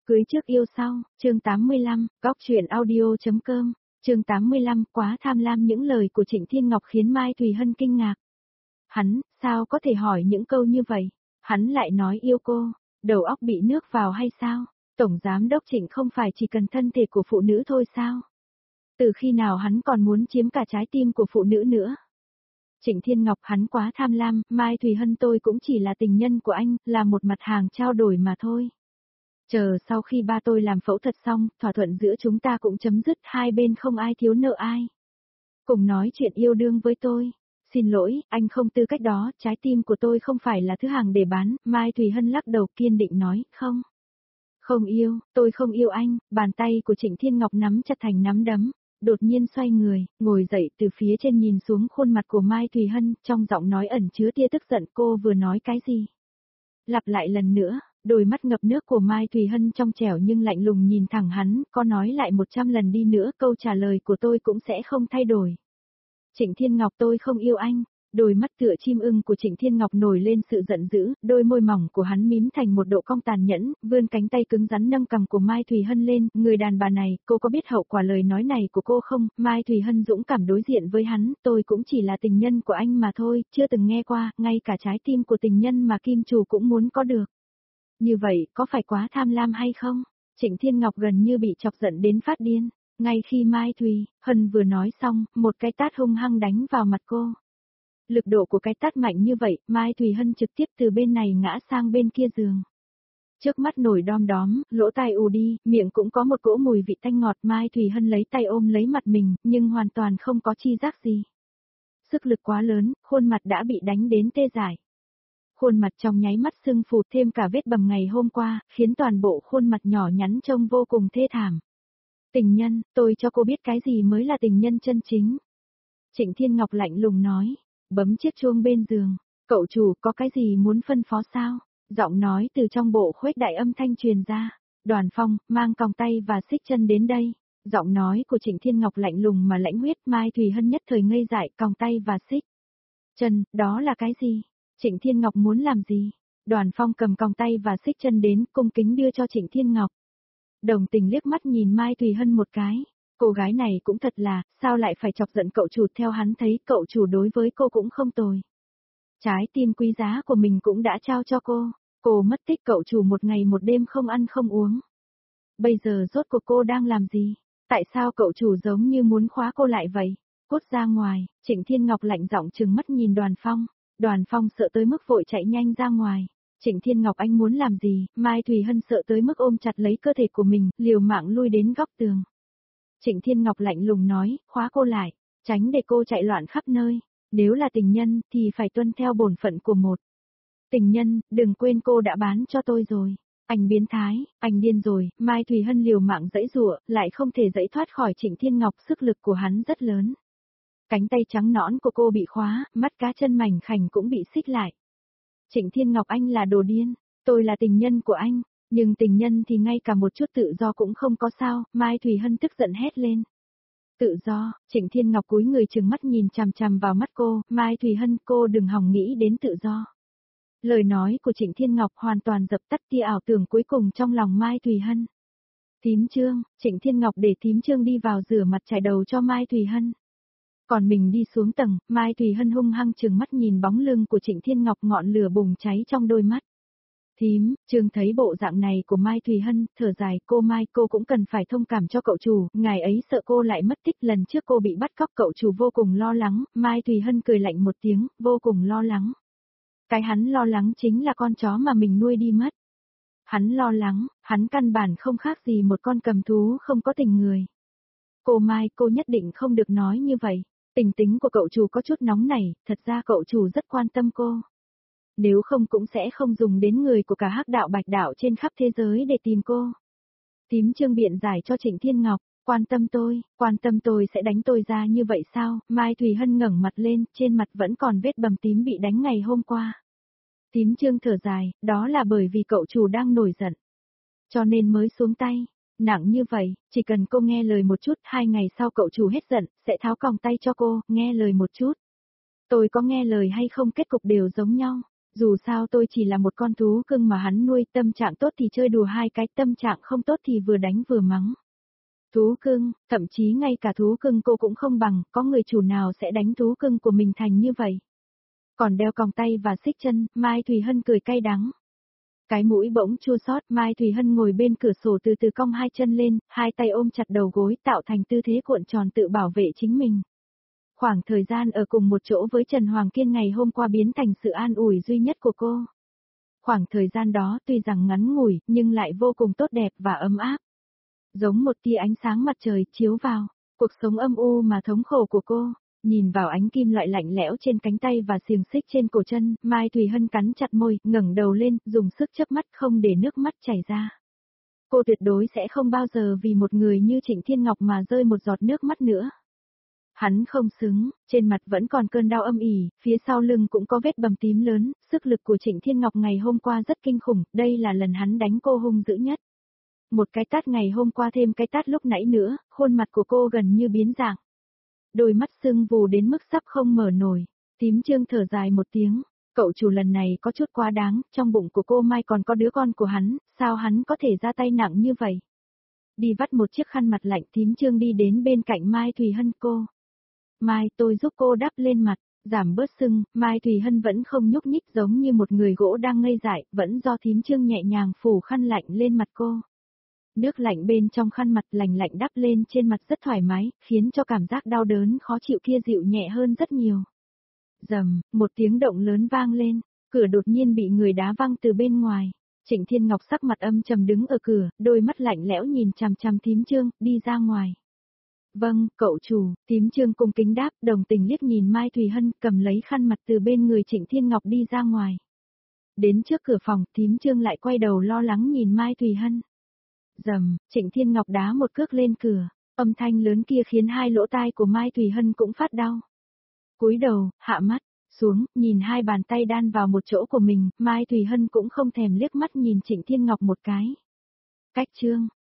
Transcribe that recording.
Cưới trước yêu sau, chương 85, góc truyện audio.com, chương 85, quá tham lam. Những lời của Trịnh Thiên Ngọc khiến Mai Thùy Hân kinh ngạc. Hắn, sao có thể hỏi những câu như vậy? Hắn lại nói yêu cô, đầu óc bị nước vào hay sao? Tổng giám đốc Trịnh không phải chỉ cần thân thể của phụ nữ thôi sao? Từ khi nào hắn còn muốn chiếm cả trái tim của phụ nữ nữa? Trịnh Thiên Ngọc, hắn quá tham lam, Mai Thùy Hân tôi cũng chỉ là tình nhân của anh, là một mặt hàng trao đổi mà thôi. Chờ sau khi ba tôi làm phẫu thuật xong, thỏa thuận giữa chúng ta cũng chấm dứt, hai bên không ai thiếu nợ ai. Cùng nói chuyện yêu đương với tôi. Xin lỗi, anh không tư cách đó, trái tim của tôi không phải là thứ hàng để bán. Mai Thùy Hân lắc đầu kiên định nói, không. Không yêu, tôi không yêu anh. Bàn tay của Trịnh Thiên Ngọc nắm chặt thành nắm đấm. Đột nhiên xoay người, ngồi dậy từ phía trên nhìn xuống khuôn mặt của Mai Thùy Hân, trong giọng nói ẩn chứa tia tức giận. Cô vừa nói cái gì? Lặp lại lần nữa. Đôi mắt ngập nước của Mai Thùy Hân trong trẻo nhưng lạnh lùng nhìn thẳng hắn, có nói lại 100 lần đi nữa câu trả lời của tôi cũng sẽ không thay đổi. Trịnh Thiên Ngọc, tôi không yêu anh. Đôi mắt tựa chim ưng của Trịnh Thiên Ngọc nổi lên sự giận dữ, đôi môi mỏng của hắn mím thành một độ cong tàn nhẫn, vươn cánh tay cứng rắn nâng cằm của Mai Thùy Hân lên, người đàn bà này, cô có biết hậu quả lời nói này của cô không? Mai Thùy Hân dũng cảm đối diện với hắn, tôi cũng chỉ là tình nhân của anh mà thôi, chưa từng nghe qua, ngay cả trái tim của tình nhân mà kim chủ cũng muốn có được. Như vậy, có phải quá tham lam hay không? Trịnh Thiên Ngọc gần như bị chọc giận đến phát điên. Ngay khi Mai Thùy Hân vừa nói xong, một cái tát hung hăng đánh vào mặt cô. Lực độ của cái tát mạnh như vậy, Mai Thùy Hân trực tiếp từ bên này ngã sang bên kia giường. Trước mắt nổi đom đóm, lỗ tai ù đi, miệng cũng có một cỗ mùi vị tanh ngọt. Mai Thùy Hân lấy tay ôm lấy mặt mình, nhưng hoàn toàn không có chi giác gì. Sức lực quá lớn, khuôn mặt đã bị đánh đến tê dại. Khuôn mặt trong nháy mắt sưng phù, thêm cả vết bầm ngày hôm qua, khiến toàn bộ khuôn mặt nhỏ nhắn trông vô cùng thê thảm. Tình nhân, tôi cho cô biết cái gì mới là tình nhân chân chính. Trịnh Thiên Ngọc lạnh lùng nói, bấm chiếc chuông bên giường. Cậu chủ, có cái gì muốn phân phó sao? Giọng nói từ trong bộ khuếch đại âm thanh truyền ra. Đoàn Phong, mang còng tay và xích chân đến đây. Giọng nói của Trịnh Thiên Ngọc lạnh lùng mà lãnh huyết. Mai Thùy Hân nhất thời ngây dại, còng tay và xích chân, đó là cái gì? Trịnh Thiên Ngọc muốn làm gì? Đoàn Phong cầm còng tay và xích chân đến, cung kính đưa cho Trịnh Thiên Ngọc. Đồng tình liếc mắt nhìn Mai Thùy Hân một cái. Cô gái này cũng thật là, sao lại phải chọc giận cậu chủ? Theo hắn thấy cậu chủ đối với cô cũng không tồi. Trái tim quý giá của mình cũng đã trao cho cô. Cô mất tích cậu chủ một ngày một đêm không ăn không uống. Bây giờ rốt cuộc cô đang làm gì? Tại sao cậu chủ giống như muốn khóa cô lại vậy? Cút ra ngoài. Trịnh Thiên Ngọc lạnh giọng trừng mắt nhìn Đoàn Phong. Đoàn Phong sợ tới mức vội chạy nhanh ra ngoài. Trịnh Thiên Ngọc, anh muốn làm gì? Mai Thùy Hân sợ tới mức ôm chặt lấy cơ thể của mình, liều mạng lui đến góc tường. Trịnh Thiên Ngọc lạnh lùng nói, khóa cô lại, tránh để cô chạy loạn khắp nơi. Nếu là tình nhân, thì phải tuân theo bổn phận của một tình nhân, đừng quên cô đã bán cho tôi rồi. Anh biến thái, anh điên rồi. Mai Thùy Hân liều mạng giãy giụa, lại không thể giãy thoát khỏi Trịnh Thiên Ngọc, sức lực của hắn rất lớn. Cánh tay trắng nõn của cô bị khóa, mắt cá chân mảnh khảnh cũng bị xích lại. Trịnh Thiên Ngọc, anh là đồ điên, tôi là tình nhân của anh, nhưng tình nhân thì ngay cả một chút tự do cũng không có sao? Mai Thùy Hân tức giận hét lên. Tự do? Trịnh Thiên Ngọc cúi người trừng mắt nhìn chằm chằm vào mắt cô. Mai Thùy Hân, cô đừng hòng nghĩ đến tự do. Lời nói của Trịnh Thiên Ngọc hoàn toàn dập tắt tia ảo tưởng cuối cùng trong lòng Mai Thùy Hân. Thím Trương, Trịnh Thiên Ngọc để thím Trương đi vào rửa mặt chải đầu cho Mai Thùy Hân. Còn mình đi xuống tầng, Mai Thùy Hân hung hăng trừng mắt nhìn bóng lưng của Trịnh Thiên Ngọc, ngọn lửa bùng cháy trong đôi mắt. Thím Trương thấy bộ dạng này của Mai Thùy Hân, thở dài, cô Mai, cô cũng cần phải thông cảm cho cậu chủ, ngài ấy sợ cô lại mất tích, lần trước cô bị bắt cóc cậu chủ vô cùng lo lắng. Mai Thùy Hân cười lạnh một tiếng, vô cùng lo lắng. Cái hắn lo lắng chính là con chó mà mình nuôi đi mất. Hắn lo lắng, hắn căn bản không khác gì một con cầm thú không có tình người. Cô Mai, cô nhất định không được nói như vậy. Tình tính của cậu chủ có chút nóng nảy, thật ra cậu chủ rất quan tâm cô. Nếu không cũng sẽ không dùng đến người của cả Hắc đạo Bạch đạo trên khắp thế giới để tìm cô. Thím Trương biện giải cho Trịnh Thiên Ngọc, quan tâm tôi sẽ đánh tôi ra như vậy sao? Mai Thùy Hân ngẩng mặt lên, trên mặt vẫn còn vết bầm tím bị đánh ngày hôm qua. Thím Trương thở dài, đó là bởi vì cậu chủ đang nổi giận, cho nên mới xuống tay. Nặng như vậy, chỉ cần cô nghe lời một chút, 2 ngày sau cậu chủ hết giận, sẽ tháo còng tay cho cô, nghe lời một chút. Tôi có nghe lời hay không kết cục đều giống nhau. Dù sao tôi chỉ là một con thú cưng mà hắn nuôi, tâm trạng tốt thì chơi đùa hai cái, tâm trạng không tốt thì vừa đánh vừa mắng. Thú cưng, thậm chí ngay cả thú cưng cô cũng không bằng, có người chủ nào sẽ đánh thú cưng của mình thành như vậy. Còn đeo còng tay và xích chân, Mai Thùy Hân cười cay đắng. Cái mũi bỗng chua xót, Mai Thùy Hân ngồi bên cửa sổ từ từ cong hai chân lên, hai tay ôm chặt đầu gối tạo thành tư thế cuộn tròn tự bảo vệ chính mình. Khoảng thời gian ở cùng một chỗ với Trần Hoàng Kiên ngày hôm qua biến thành sự an ủi duy nhất của cô. Khoảng thời gian đó tuy rằng ngắn ngủi, nhưng lại vô cùng tốt đẹp và ấm áp. Giống một tia ánh sáng mặt trời chiếu vào, cuộc sống âm u mà thống khổ của cô. Nhìn vào ánh kim loại lạnh lẽo trên cánh tay và xiềng xích trên cổ chân, Mai Thùy Hân cắn chặt môi, ngẩng đầu lên, dùng sức chớp mắt không để nước mắt chảy ra. Cô tuyệt đối sẽ không bao giờ vì một người như Trịnh Thiên Ngọc mà rơi một giọt nước mắt nữa. Hắn không xứng, trên mặt vẫn còn cơn đau âm ỉ, phía sau lưng cũng có vết bầm tím lớn, sức lực của Trịnh Thiên Ngọc ngày hôm qua rất kinh khủng, đây là lần hắn đánh cô hung dữ nhất. Một cái tát ngày hôm qua thêm cái tát lúc nãy nữa, khuôn mặt của cô gần như biến dạng. Đôi mắt sưng vù đến mức sắp không mở nổi. Tím Trương thở dài một tiếng, cậu chủ lần này có chút quá đáng, trong bụng của cô Mai còn có đứa con của hắn, sao hắn có thể ra tay nặng như vậy? Đi vắt một chiếc khăn mặt lạnh, Tím Trương đi đến bên cạnh Mai Thùy Hân cô. Mai, tôi giúp cô đắp lên mặt, giảm bớt sưng, Mai Thùy Hân vẫn không nhúc nhích giống như một người gỗ đang ngây dại, vẫn do Tím Trương nhẹ nhàng phủ khăn lạnh lên mặt cô. Nước lạnh bên trong khăn mặt lạnh lạnh đắp lên trên mặt rất thoải mái, khiến cho cảm giác đau đớn khó chịu kia dịu nhẹ hơn rất nhiều. Rầm, một tiếng động lớn vang lên, cửa đột nhiên bị người đá văng từ bên ngoài. Trịnh Thiên Ngọc sắc mặt âm trầm đứng ở cửa, đôi mắt lạnh lẽo nhìn chằm chằm Tím Trương, đi ra ngoài. Vâng, cậu chủ, Tím Trương cung kính đáp, đồng tình liếc nhìn Mai Thùy Hân, cầm lấy khăn mặt từ bên người Trịnh Thiên Ngọc đi ra ngoài. Đến trước cửa phòng, Tím Trương lại quay đầu lo lắng nhìn Mai Thùy Hân. Rầm, Trịnh Thiên Ngọc đá một cước lên cửa, âm thanh lớn kia khiến hai lỗ tai của Mai Thùy Hân cũng phát đau. Cúi đầu, hạ mắt xuống, nhìn hai bàn tay đan vào một chỗ của mình, Mai Thùy Hân cũng không thèm liếc mắt nhìn Trịnh Thiên Ngọc một cái. Cách Trương,